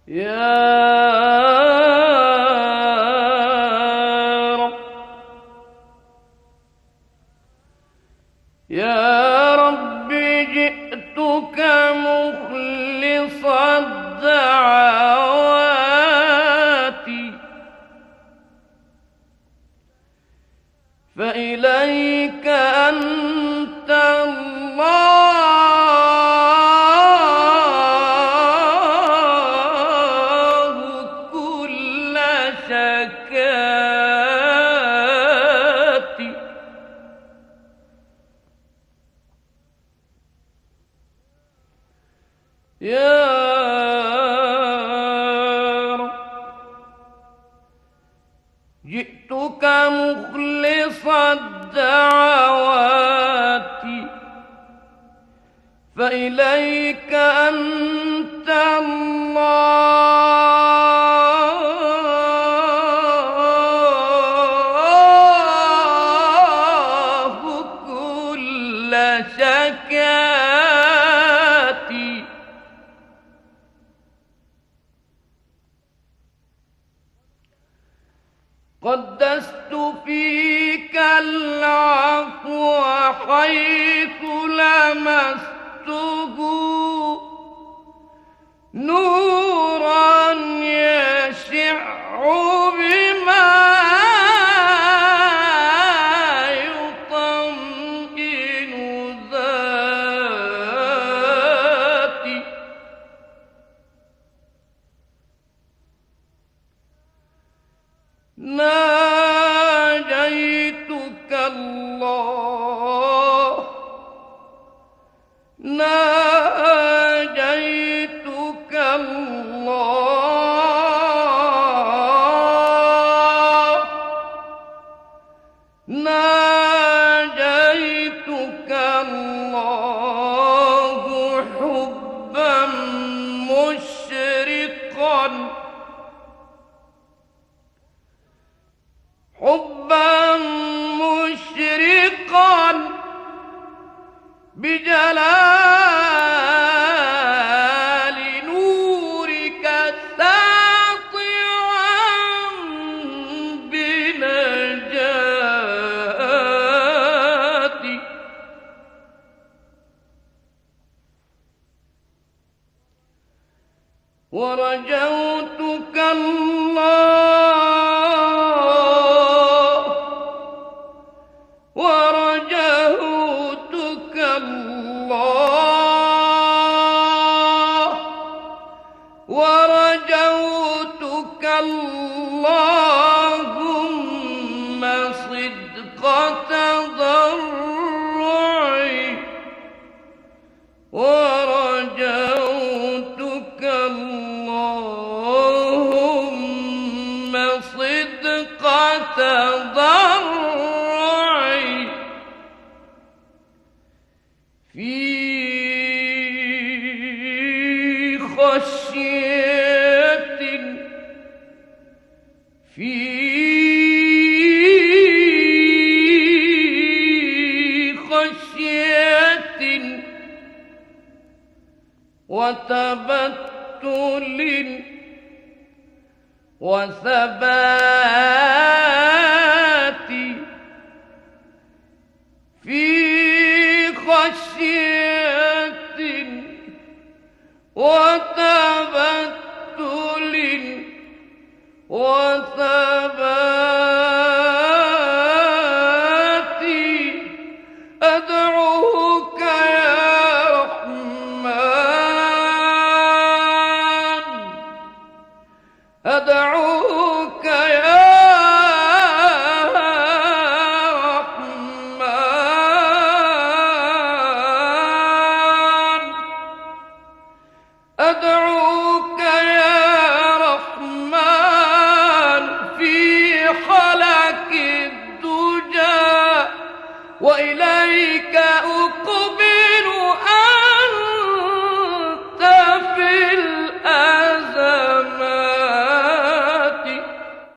يا رب جئتك مخلص الدعوات، فإليك أنت الله كل شكاتي. يا رب جئتك مخلص الدعوات، فإليك أنت الله كل شكاتي. قدست فيك العفو حيث لمسته، نورا يشع بما يطمئن ذاتي. ناجيتك الله، ناجيتك الله، ناجيتك الله حبا مشرقا، حبا مشرقا بجلال نورك ساطعا بنجاتي. ورجوتك الله، ورجوتك الله، ورجوتك اللهم صدق تضرعي، ورجوتك اللهم صدق تضرعي في خشية، في خشية وتبتل وثبات، في خشية وتبتل وثبات. أدعوك يا رحمن، أدعوك يا رحمن، أدعوك يا رحمن في حلق الدجى، وإليك أقبل